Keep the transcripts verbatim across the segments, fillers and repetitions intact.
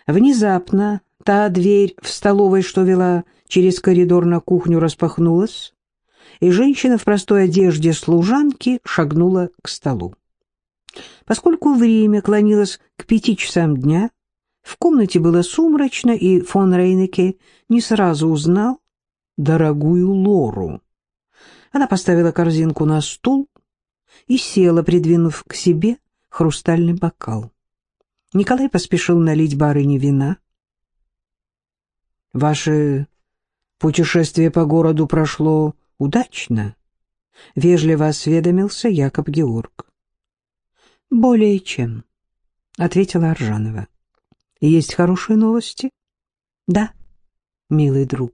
Внезапно та дверь в столовой, что вела через коридор на кухню, распахнулась, и женщина в простой одежде служанки шагнула к столу. Поскольку время клонилось к пяти часам дня, в комнате было сумрачно, и фон Рейнеке не сразу узнал дорогую Лору. Она поставила корзинку на стул и села, придвинув к себе хрустальный бокал. Николай поспешил налить барыне вина. «Ваше путешествие по городу прошло удачно?» — вежливо осведомился Якоб Георг. «Более чем», — ответила Аржанова. «Есть хорошие новости?» «Да, милый друг».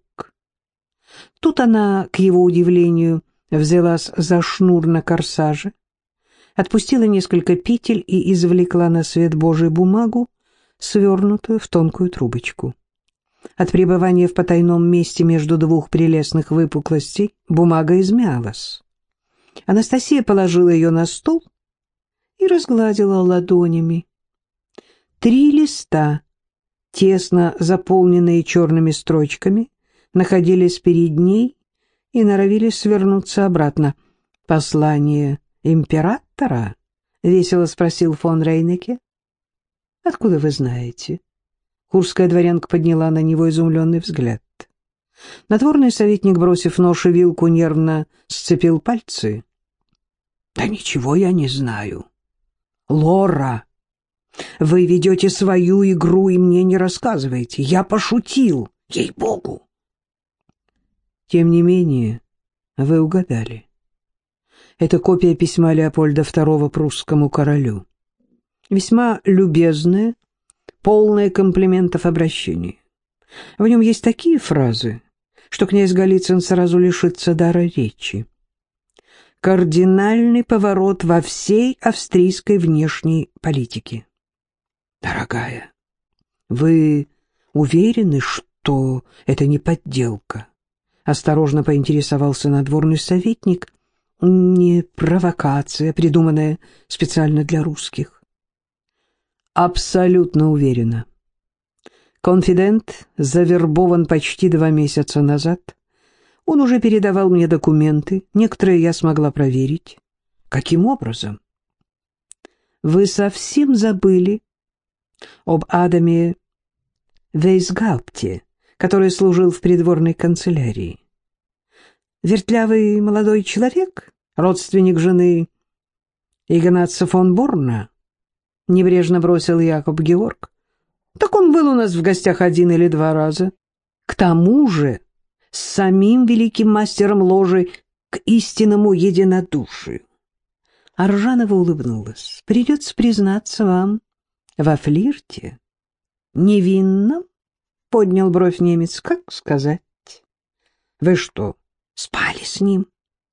Тут она, к его удивлению, взялась за шнур на корсаже, отпустила несколько петель и извлекла на свет Божий бумагу, свернутую в тонкую трубочку. От пребывания в потайном месте между двух прелестных выпуклостей бумага измялась. Анастасия положила ее на стол и разгладила ладонями. Три листа, тесно заполненные черными строчками, находились перед ней и норовили свернуться обратно. «Послание императора?» — весело спросил фон Рейнеке. «Откуда вы знаете?» Курская дворянка подняла на него изумленный взгляд. Надворный советник, бросив нож и вилку, нервно сцепил пальцы. «Да ничего я не знаю. Лора, вы ведете свою игру и мне не рассказываете. Я пошутил, ей-богу!» «Тем не менее, вы угадали. Это копия письма Леопольда второго прусскому королю. Весьма любезное, полное комплиментов обращение. В нем есть такие фразы, что князь Голицын сразу лишится дара речи. Кардинальный поворот во всей австрийской внешней политике. Дорогая, вы уверены, что это не подделка?» Осторожно поинтересовался надворный советник. «Не провокация, придуманная специально для русских?» «Абсолютно уверена. Конфидент завербован почти два месяца назад. Он уже передавал мне документы, некоторые я смогла проверить. Каким образом?» «Вы совсем забыли об Адаме Вейсгаупте, который служил в придворной канцелярии. Вертлявый молодой человек, родственник жены Игнаца фон Борна?» — небрежно бросил Якоб Георг. «Так он был у нас в гостях один или два раза. К тому же с самим великим мастером ложи к истинному единодушию». Аржанова улыбнулась. «Придется признаться вам во флирте. Невинном?» — поднял бровь немец. «Как сказать?» «Вы что, спали с ним?»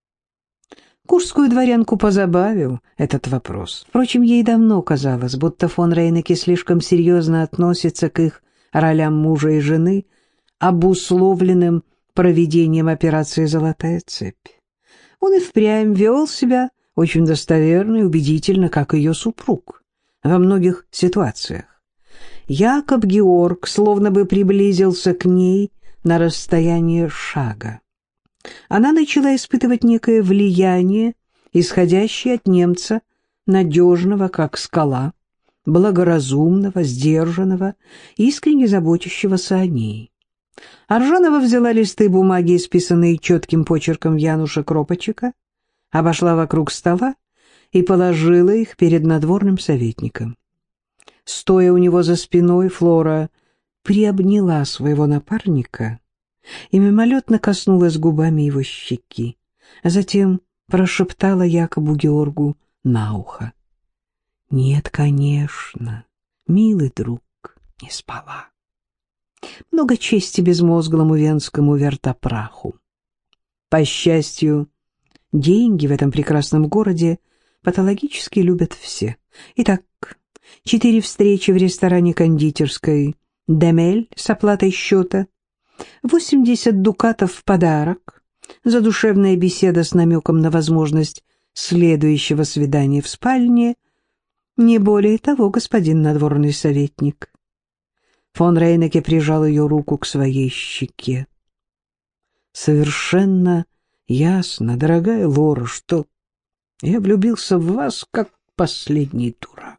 Курскую дворянку позабавил этот вопрос. Впрочем, ей давно казалось, будто фон Рейнеке слишком серьезно относится к их ролям мужа и жены, обусловленным проведением операции «Золотая цепь». Он и впрямь вел себя очень достоверно и убедительно, как ее супруг, во многих ситуациях. Якоб Георг словно бы приблизился к ней на расстояние шага. Она начала испытывать некое влияние, исходящее от немца, надежного, как скала, благоразумного, сдержанного, искренне заботящегося о ней. Аржанова взяла листы бумаги, исписанные четким почерком Януша Кропочека, обошла вокруг стола и положила их перед надворным советником. Стоя у него за спиной, Флора приобняла своего напарника и мимолетно коснулась губами его щеки, а затем прошептала Якобу Георгу на ухо: «Нет, конечно, милый друг, не спала. Много чести безмозглому венскому вертопраху. По счастью, деньги в этом прекрасном городе патологически любят все. Итак, четыре встречи в ресторане-кондитерской «Демель» с оплатой счета, восемьдесят дукатов в подарок, задушевная беседа с намеком на возможность следующего свидания в спальне, не более того, господин надворный советник». Фон Рейнеке прижал ее руку к своей щеке. «Совершенно ясно, дорогая Лора, что я влюбился в вас, как последний дурак».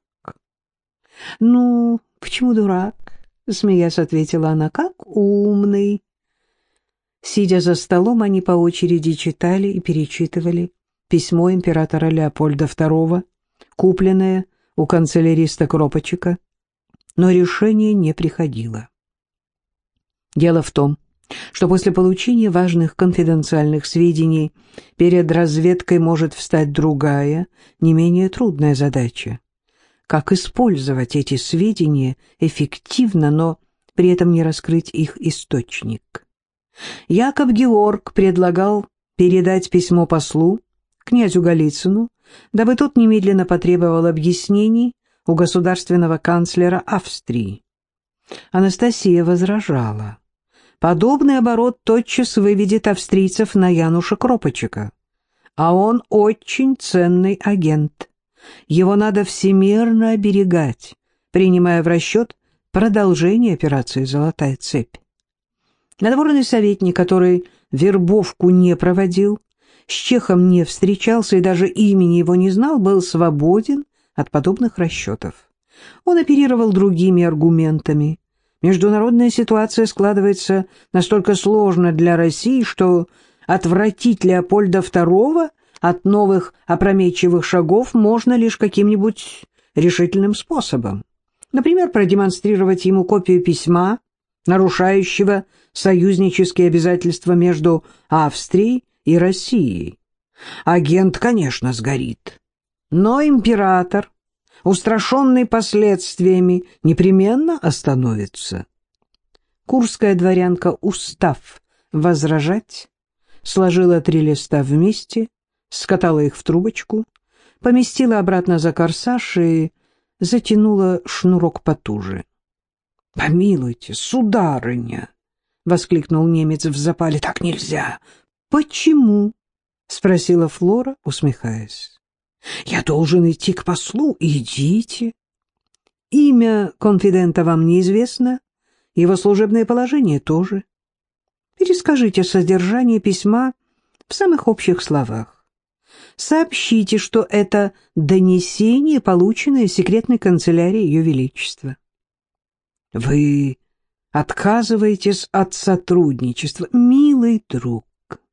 «Ну, почему дурак?» — смеясь ответила она, — «как умный». Сидя за столом, они по очереди читали и перечитывали письмо императора Леопольда второго, купленное у канцеляриста Кропочека, но решение не приходило. Дело в том, что после получения важных конфиденциальных сведений перед разведкой может встать другая, не менее трудная задача. Как использовать эти сведения эффективно, но при этом не раскрыть их источник. Якоб Георг предлагал передать письмо послу, князю Голицыну, дабы тот немедленно потребовал объяснений у государственного канцлера Австрии. Анастасия возражала. Подобный оборот тотчас выведет австрийцев на Януша Кропочека, а он очень ценный агент. Его надо всемерно оберегать, принимая в расчет продолжение операции «Золотая цепь». Надворный советник, который вербовку не проводил, с Чехом не встречался и даже имени его не знал, был свободен от подобных расчетов. Он оперировал другими аргументами. Международная ситуация складывается настолько сложно для России, что отвратить Леопольда второго от новых опрометчивых шагов можно лишь каким-нибудь решительным способом. Например, продемонстрировать ему копию письма, нарушающего союзнические обязательства между Австрией и Россией. Агент, конечно, сгорит, но император, устрашенный последствиями, непременно остановится. Курская дворянка, устав возражать, сложила три листа вместе, скатала их в трубочку, поместила обратно за корсаж и затянула шнурок потуже. — Помилуйте, сударыня! — воскликнул немец в запале. — Так нельзя! — Почему? — спросила Флора, усмехаясь. — Я должен идти к послу. Идите. Имя конфидента вам неизвестно, его служебное положение тоже. Перескажите содержание письма в самых общих словах. Сообщите, что это донесение, полученное секретной канцелярией Ее Величества. Вы отказываетесь от сотрудничества, милый друг.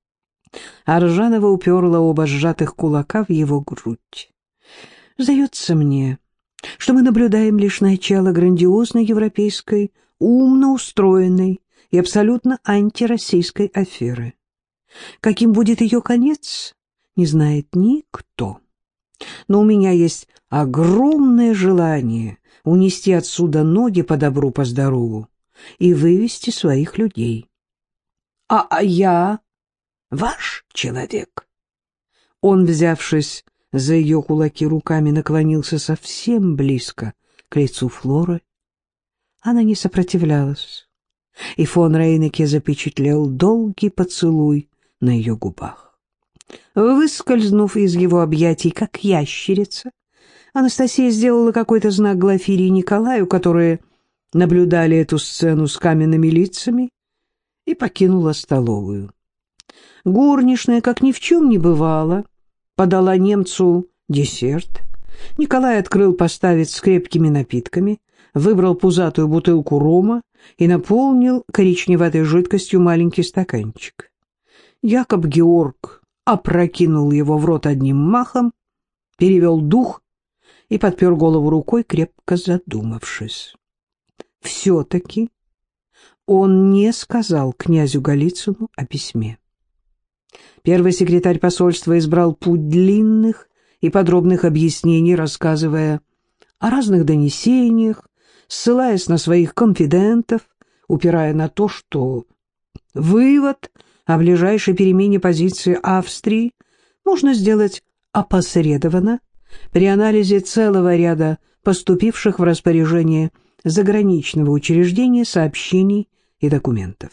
Аржанова уперла оба сжатых кулака в его грудь. Сдается мне, что мы наблюдаем лишь начало грандиозной европейской, умно устроенной и абсолютно антироссийской аферы. Каким будет ее конец, не знает никто. Но у меня есть огромное желание унести отсюда ноги по добру, по здорову и вывести своих людей. А, а я ваш человек. Он, взявшись за ее кулаки руками, наклонился совсем близко к лицу Флоры. Она не сопротивлялась, и фон Рейнеке запечатлел долгий поцелуй на ее губах. Выскользнув из его объятий, как ящерица, Анастасия сделала какой-то знак Глафире и Николаю, которые наблюдали эту сцену с каменными лицами, и покинула столовую. Горничная, как ни в чем не бывало, подала немцу десерт. Николай открыл поставить с крепкими напитками, выбрал пузатую бутылку рома и наполнил коричневатой жидкостью маленький стаканчик. Якоб Георг опрокинул его в рот одним махом, перевел дух и подпер голову рукой, крепко задумавшись. Все-таки он не сказал князю Голицыну о письме. Первый секретарь посольства избрал путь длинных и подробных объяснений, рассказывая о разных донесениях, ссылаясь на своих конфидентов, упирая на то, что вывод о ближайшей перемене позиции Австрии можно сделать опосредованно при анализе целого ряда поступивших в распоряжение заграничного учреждения сообщений и документов.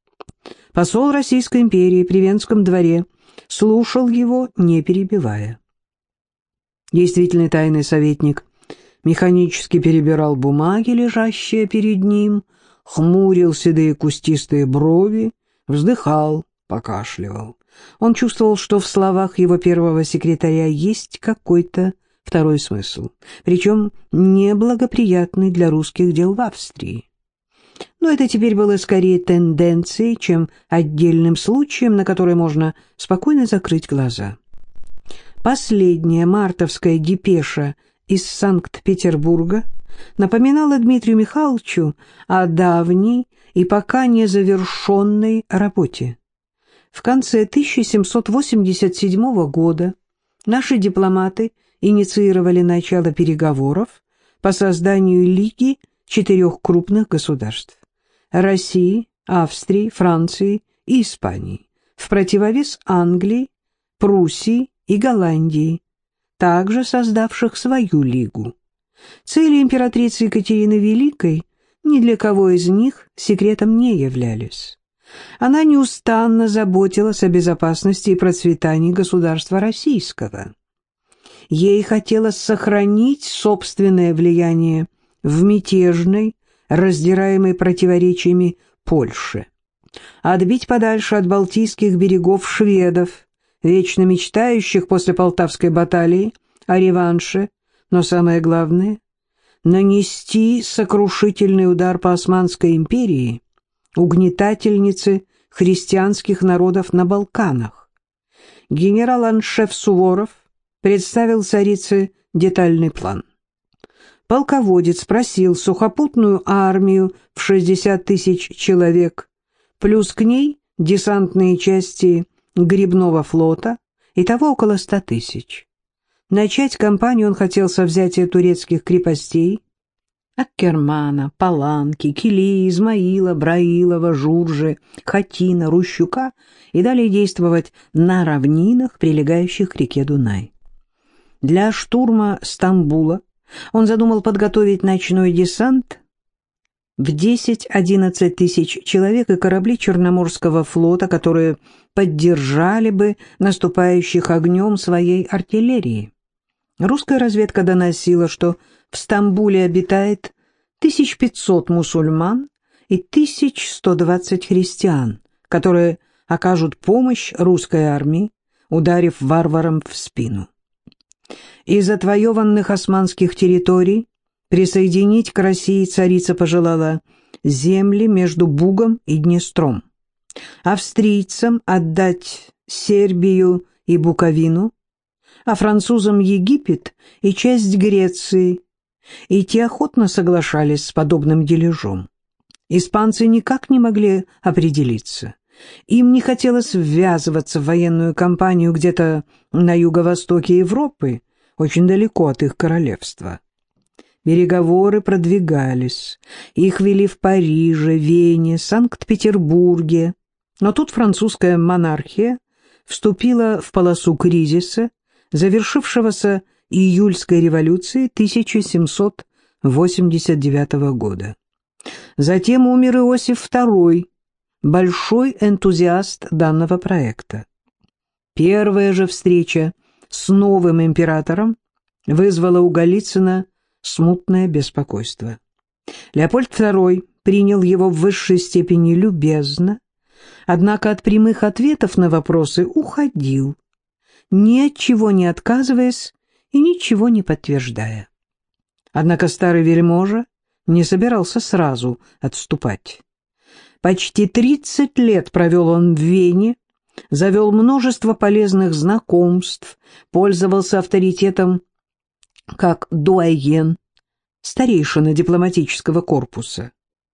Посол Российской империи при Венском дворе слушал его, не перебивая. Действительный тайный советник механически перебирал бумаги, лежащие перед ним, хмурил седые кустистые брови, вздыхал, покашливал. Он чувствовал, что в словах его первого секретаря есть какой-то второй смысл, причем неблагоприятный для русских дел в Австрии. Но это теперь было скорее тенденцией, чем отдельным случаем, на который можно спокойно закрыть глаза. Последняя мартовская депеша из Санкт-Петербурга напоминала Дмитрию Михайловичу о давней и пока не завершенной работе. В конце тысяча семьсот восемьдесят седьмого года наши дипломаты инициировали начало переговоров по созданию Лиги четырех крупных государств – России, Австрии, Франции и Испании, в противовес Англии, Пруссии и Голландии, также создавших свою лигу. Цели императрицы Екатерины Великой ни для кого из них секретом не являлись. Она неустанно заботилась о безопасности и процветании государства российского. Ей хотелось сохранить собственное влияние в мятежной, раздираемой противоречиями Польше, отбить подальше от Балтийских берегов шведов, вечно мечтающих после Полтавской баталии о реванше, но самое главное — нанести сокрушительный удар по Османской империи, угнетательнице христианских народов на Балканах. Генерал-аншеф Суворов представил царице детальный план. Полководец просил сухопутную армию в шестьдесят тысяч человек, плюс к ней десантные части грибного флота, итого около ста тысяч. Начать кампанию он хотел со взятия турецких крепостей Аккермана, Паланки, Килии, Измаила, Браилова, Журжи, Хатина, Рущука и далее действовать на равнинах, прилегающих к реке Дунай. Для штурма Стамбула он задумал подготовить ночной десант в десять-одиннадцать тысяч человек и корабли Черноморского флота, которые поддержали бы наступающих огнем своей артиллерии. Русская разведка доносила, что в Стамбуле обитает тысяча пятьсот мусульман и тысяча сто двадцать христиан, которые окажут помощь русской армии, ударив варварам в спину. Из отвоеванных османских территорий присоединить к России царица пожелала земли между Бугом и Днестром, австрийцам отдать Сербию и Буковину, а французам Египет и часть Греции, и те охотно соглашались с подобным дележом. Испанцы никак не могли определиться. Им не хотелось ввязываться в военную кампанию где-то на юго-востоке Европы, очень далеко от их королевства. Переговоры продвигались, их вели в Париже, Вене, Санкт-Петербурге, но тут французская монархия вступила в полосу кризиса, завершившегося июльской революцией тысяча семьсот восемьдесят девятого года. Затем умер Иосиф второй, большой энтузиаст данного проекта. Первая же встреча с новым императором вызвала у Голицына смутное беспокойство. Леопольд второй принял его в высшей степени любезно, однако от прямых ответов на вопросы уходил, ни от чего не отказываясь и ничего не подтверждая. Однако старый вельможа не собирался сразу отступать. Почти тридцать лет провел он в Вене, завел множество полезных знакомств, пользовался авторитетом как дуаен, старейшина дипломатического корпуса.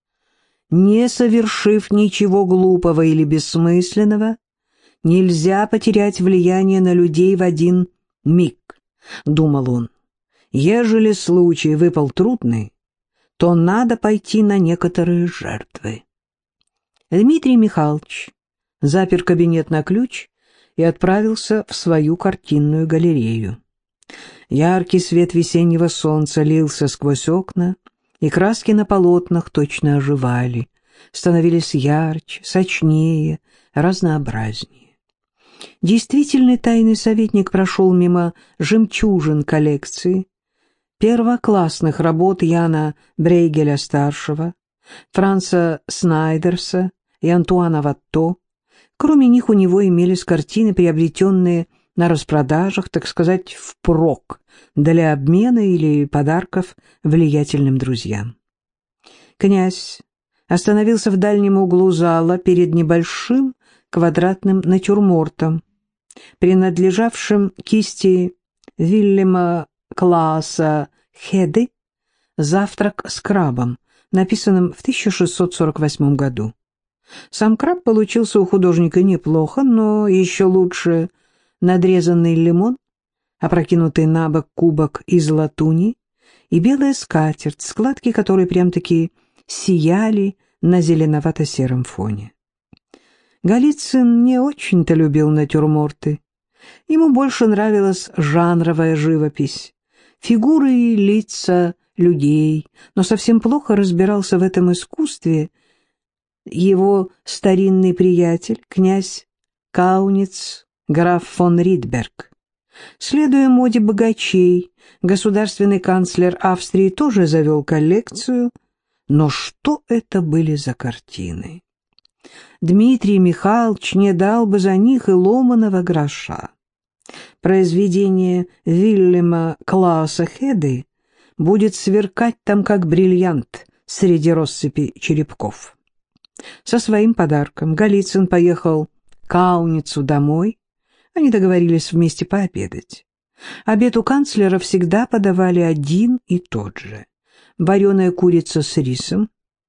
Не совершив ничего глупого или бессмысленного, нельзя потерять влияние на людей в один миг, думал он. Ежели случай выпал трудный, то надо пойти на некоторые жертвы. Дмитрий Михайлович запер кабинет на ключ и отправился в свою картинную галерею. Яркий свет весеннего солнца лился сквозь окна, и краски на полотнах точно оживали, становились ярче, сочнее, разнообразнее. Действительный тайный советник прошел мимо жемчужин коллекции, первоклассных работ Яна Брейгеля-старшего, Франца Снайдерса и Антуана Ватто. Кроме них у него имелись картины, приобретенные на распродажах, так сказать, впрок, для обмена или подарков влиятельным друзьям. Князь остановился в дальнем углу зала перед небольшим квадратным натюрмортом, принадлежавшим кисти Вильяма Клааса Хеды «Завтрак с крабом», написанным в тысяча шестьсот сорок восьмом году. Сам краб получился у художника неплохо, но еще лучше надрезанный лимон, опрокинутый на бок кубок из латуни и белая скатерть, складки которой прям-таки сияли на зеленовато-сером фоне. Голицын не очень-то любил натюрморты. Ему больше нравилась жанровая живопись, фигуры и лица людей, но совсем плохо разбирался в этом искусстве его старинный приятель, князь Кауниц, граф фон Ридберг. Следуя моде богачей, государственный канцлер Австрии тоже завел коллекцию, но что это были за картины? Дмитрий Михайлович не дал бы за них и ломаного гроша. Произведение Вильяма Клааса Хеды будет сверкать там, как бриллиант среди россыпи черепков. Со своим подарком Голицын поехал к Кауницу домой. Они договорились вместе пообедать. Обед у канцлера всегда подавали один и тот же. Вареная курица с рисом.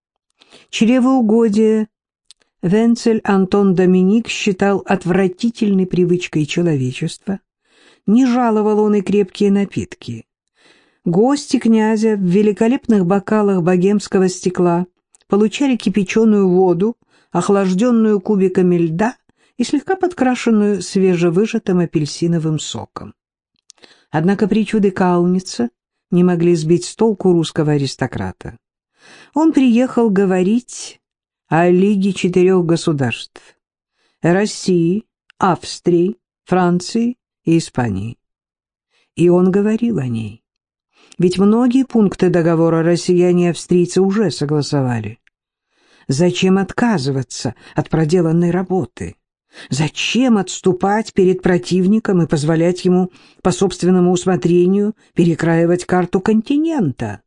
Чревоугодие Венцель Антон Доминик считал отвратительной привычкой человечества. Не жаловал он и крепкие напитки. Гости князя в великолепных бокалах богемского стекла получали кипяченую воду, охлажденную кубиками льда и слегка подкрашенную свежевыжатым апельсиновым соком. Однако причуды Кауница не могли сбить с толку русского аристократа. Он приехал говорить о Лиге четырех государств – России, Австрии, Франции и Испании. И он говорил о ней. Ведь многие пункты договора россияне и австрийцы уже согласовали. Зачем отказываться от проделанной работы? Зачем отступать перед противником и позволять ему по собственному усмотрению перекраивать карту континента?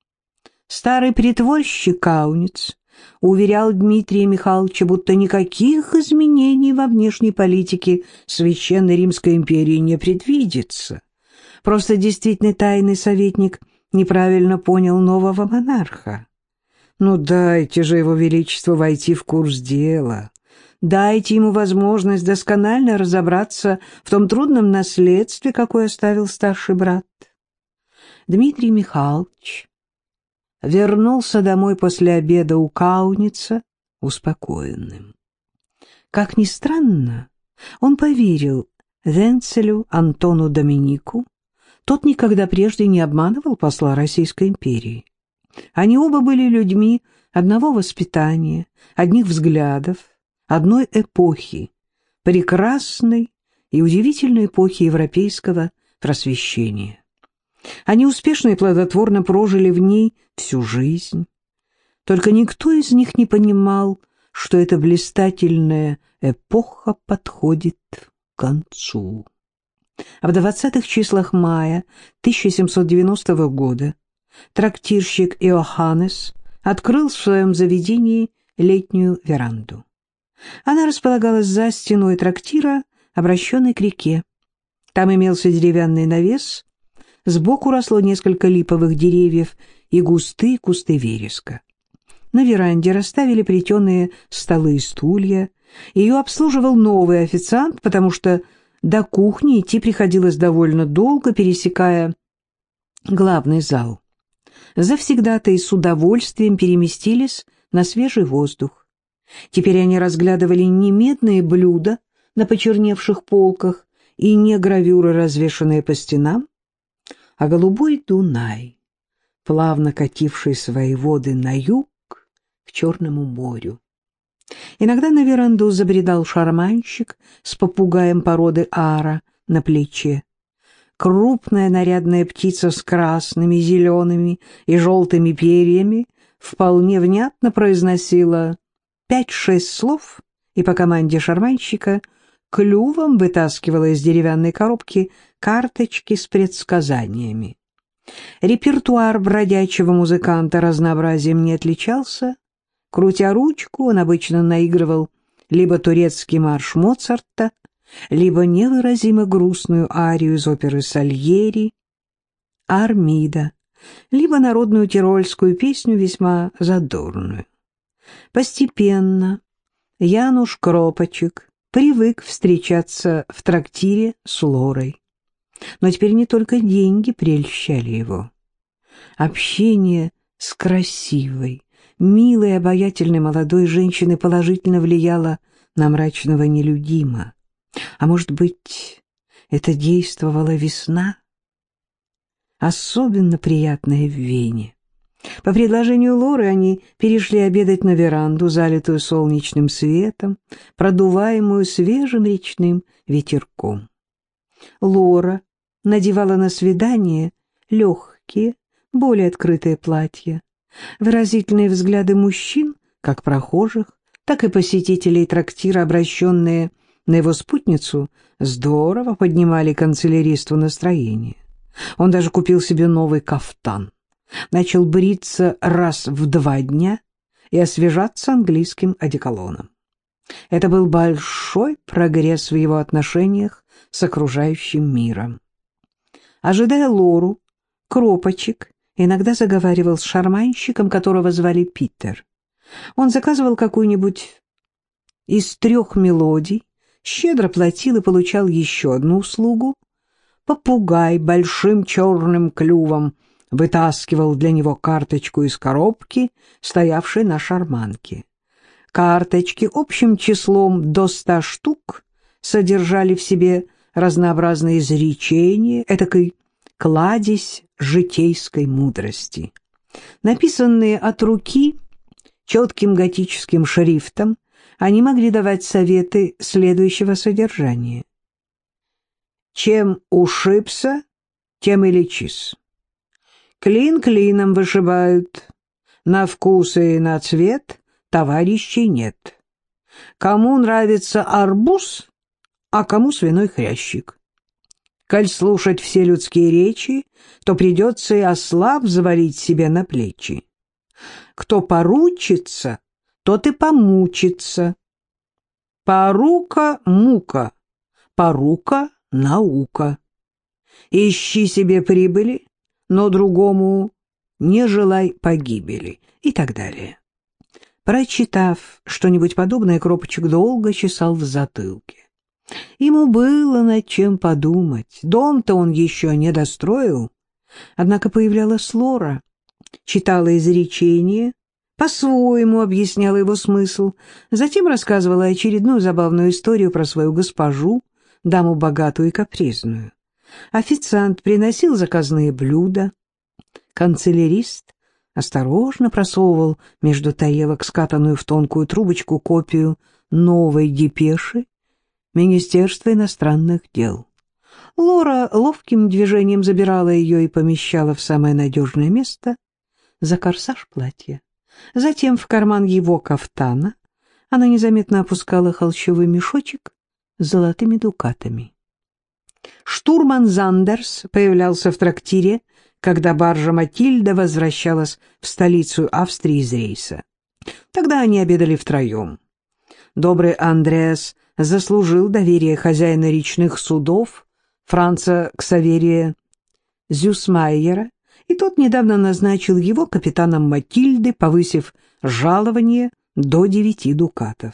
Старый притворщик Кауниц уверял Дмитрия Михайловича, будто никаких изменений во внешней политике Священной Римской империи не предвидится. Просто действительный тайный советник неправильно понял нового монарха. Ну дайте же его величеству войти в курс дела. Дайте ему возможность досконально разобраться в том трудном наследстве, какое оставил старший брат. Дмитрий Михайлович вернулся домой после обеда у Кауница успокоенным. Как ни странно, он поверил Венцелю Антону Доминику. Тот никогда прежде не обманывал посла Российской империи. Они оба были людьми одного воспитания, одних взглядов, одной эпохи, прекрасной и удивительной эпохи европейского просвещения. Они успешно и плодотворно прожили в ней всю жизнь. Только никто из них не понимал, что эта блистательная эпоха подходит к концу. А в двадцатых числах мая тысяча семьсот девяностого года трактирщик Иоханнес открыл в своем заведении летнюю веранду. Она располагалась за стеной трактира, обращенной к реке. Там имелся деревянный навес, сбоку росло несколько липовых деревьев и густые кусты вереска. На веранде расставили плетеные столы и стулья. Ее обслуживал новый официант, потому что до кухни идти приходилось довольно долго, пересекая главный зал. Завсегдатаи с удовольствием переместились на свежий воздух. Теперь они разглядывали не медные блюда на почерневших полках и не гравюры, развешанные по стенам, а голубой Дунай, плавно кативший свои воды на юг к Черному морю. Иногда на веранду забредал шарманщик с попугаем породы ара на плече. Крупная нарядная птица с красными, зелеными и желтыми перьями вполне внятно произносила пять-шесть слов и по команде шарманщика клювом вытаскивала из деревянной коробки карточки с предсказаниями. Репертуар бродячего музыканта разнообразием не отличался. Крутя ручку, он обычно наигрывал либо турецкий марш Моцарта, либо невыразимо грустную арию из оперы Сальери «Армида», либо народную тирольскую песню, весьма задорную. Постепенно Януш Кропочек привык встречаться в трактире с Лорой. Но теперь не только деньги прельщали его. Общение с красивой, милой, обаятельной молодой женщиной положительно влияло на мрачного нелюдима. А может быть, это действовала весна? Особенно приятная в Вене. По предложению Лоры они перешли обедать на веранду, залитую солнечным светом, продуваемую свежим речным ветерком. Лора надевала на свидание легкие, более открытые платья. Выразительные взгляды мужчин, как прохожих, так и посетителей трактира, обращенные на его спутницу, здорово поднимали канцеляристу настроение. Он даже купил себе новый кафтан, начал бриться раз в два дня и освежаться английским одеколоном. Это был большой прогресс в его отношениях с окружающим миром. Ожидая Лору, Кропочек иногда заговаривал с шарманщиком, которого звали Питер. Он заказывал какую-нибудь из трех мелодий, щедро платил и получал еще одну услугу. Попугай большим черным клювом вытаскивал для него карточку из коробки, стоявшей на шарманке. Карточки общим числом до ста штук содержали в себе разнообразные изречения, этакой кладезь житейской мудрости. Написанные от руки четким готическим шрифтом, они могли давать советы следующего содержания. Чем ушибся, тем и лечись. Клин клином вышибают, на вкус и на цвет товарищей нет. Кому нравится арбуз, а кому свиной хрящик. Коль слушать все людские речи, то придется и осла взвалить себе на плечи. Кто поручится, тот и помучится. Порука — мука, порука — наука. Ищи себе прибыли, но другому не желай погибели, и так далее. Прочитав что-нибудь подобное, Кропочек долго чесал в затылке. Ему было над чем подумать. Дом-то он еще не достроил. Однако появлялась Лора, читала изречение, по-своему объясняла его смысл, затем рассказывала очередную забавную историю про свою госпожу, даму богатую и капризную. Официант приносил заказные блюда. Канцелярист осторожно просовывал между тарелок скатанную в тонкую трубочку копию новой депеши Министерства иностранных дел. Лора ловким движением забирала ее и помещала в самое надежное место за корсаж платья. Затем в карман его кафтана она незаметно опускала холщовый мешочек с золотыми дукатами. Штурман Зандерс появлялся в трактире, когда баржа Матильда возвращалась в столицу Австрии из рейса. Тогда они обедали втроем. Добрый Андреас заслужил доверие хозяина речных судов Франца Ксаверия Зюсмайера, и тот недавно назначил его капитаном Матильды, повысив жалование до девяти дукатов.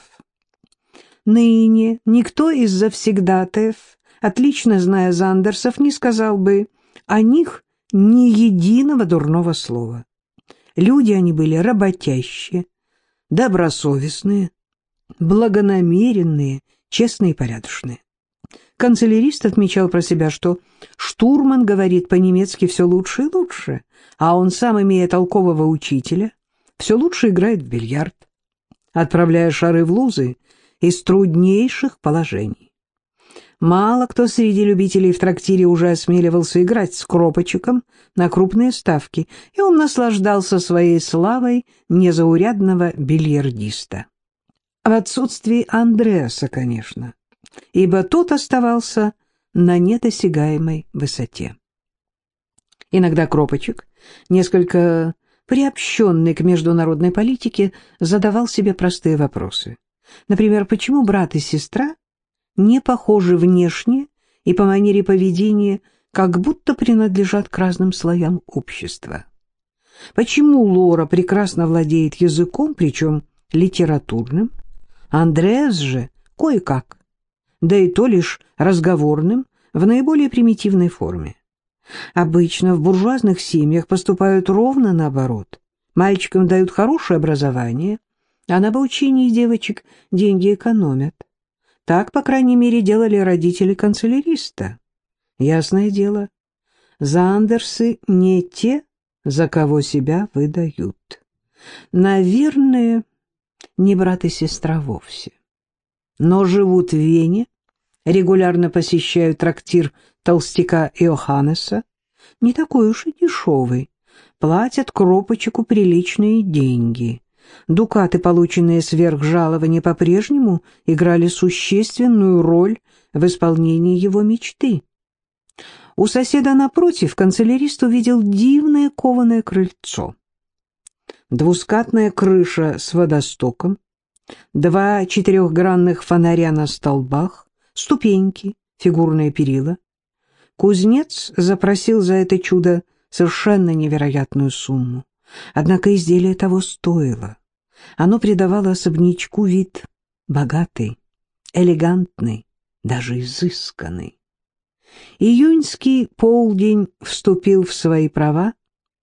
Ныне никто из завсегдатаев, отлично зная Зандерсов, не сказал бы о них ни единого дурного слова. Люди они были работящие, добросовестные, благонамеренные, честные и порядочные. Канцелярист отмечал про себя, что штурман говорит по-немецки все лучше и лучше, а он сам, имея толкового учителя, все лучше играет в бильярд, отправляя шары в лузы из труднейших положений. Мало кто среди любителей в трактире уже осмеливался играть с Кропочеком на крупные ставки, и он наслаждался своей славой незаурядного бильярдиста. В отсутствии Андреаса, конечно, ибо тот оставался на недосягаемой высоте. Иногда Кропочек, несколько приобщенный к международной политике, задавал себе простые вопросы. Например, почему брат и сестра не похожи внешне и по манере поведения, как будто принадлежат к разным слоям общества? Почему Лора прекрасно владеет языком, причем литературным, Андреас же кое-как, да и то лишь разговорным, в наиболее примитивной форме? Обычно в буржуазных семьях поступают ровно наоборот. Мальчикам дают хорошее образование, а на обучение девочек деньги экономят. Так, по крайней мере, делали родители канцеляриста. Ясное дело, Зандерсы не те, за кого себя выдают. Наверное, не брат и сестра вовсе. Но живут в Вене, регулярно посещают трактир толстяка Иоханнеса, не такой уж и дешевый, платят Кропочеку приличные деньги. Дукаты, полученные сверх жалования, по-прежнему играли существенную роль в исполнении его мечты. У соседа напротив канцелярист увидел дивное кованое крыльцо. Двускатная крыша с водостоком, два четырехгранных фонаря на столбах, ступеньки, фигурные перила. Кузнец запросил за это чудо совершенно невероятную сумму. Однако изделие того стоило. Оно придавало особнячку вид богатый, элегантный, даже изысканный. Июньский полдень вступил в свои права.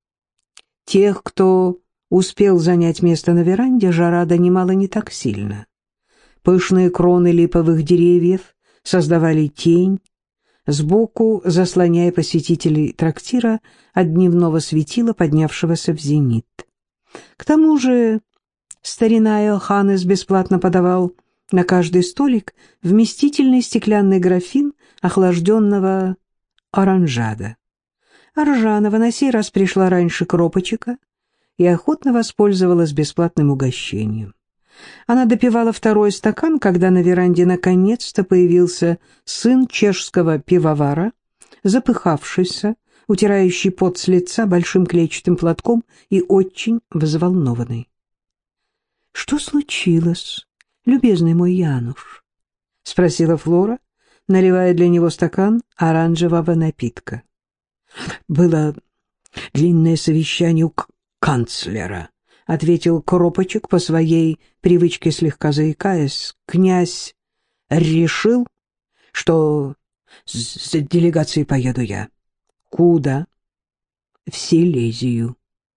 Тех, кто успел занять место на веранде, жара донимала не так сильно. Пышные кроны липовых деревьев создавали тень, сбоку заслоняя посетителей трактира от дневного светила, поднявшегося в зенит. К тому же старина Иоханнес бесплатно подавал на каждый столик вместительный стеклянный графин охлажденного оранжада. Аржанова на сей раз пришла раньше Кропочека и охотно воспользовалась бесплатным угощением. Она допивала второй стакан, когда на веранде наконец-то появился сын чешского пивовара, запыхавшийся, утирающий пот с лица большим клетчатым платком и очень взволнованный. — Что случилось, любезный мой Януш? — спросила Флора, наливая для него стакан оранжевого напитка. — Было длинное совещание у канцлера, — ответил Кропочек по своей привычке, слегка заикаясь. Князь решил, что с делегацией поеду я. Куда? В Силезию.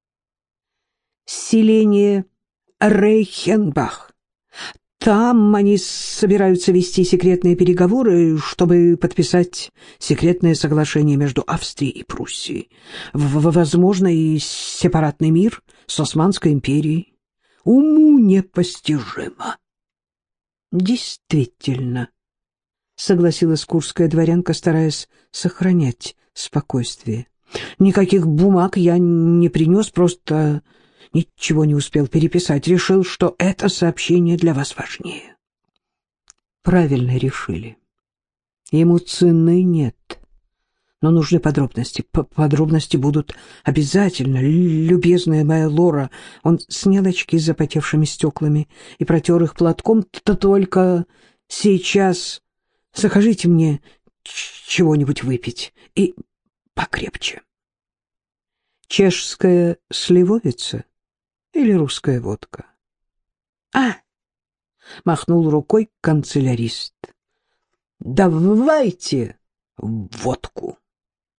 Селение Рейхенбах. Там они собираются вести секретные переговоры, чтобы подписать секретное соглашение между Австрией и Пруссией. В возможно, и сепаратный мир с Османской империей. Уму непостижимо. Действительно, согласилась курская дворянка, стараясь сохранять спокойствие. Никаких бумаг я не принес, просто ничего не успел переписать. Решил, что это сообщение для вас важнее. Правильно решили. Ему цены нет. Но нужны подробности. Подробности будут обязательно, любезная моя Лора. Он снял очки с запотевшими стеклами и протер их платком. То только сейчас закажите мне чего-нибудь выпить и покрепче. Чешская сливовица или русская водка? А! Махнул рукой канцелярист. Давайте водку.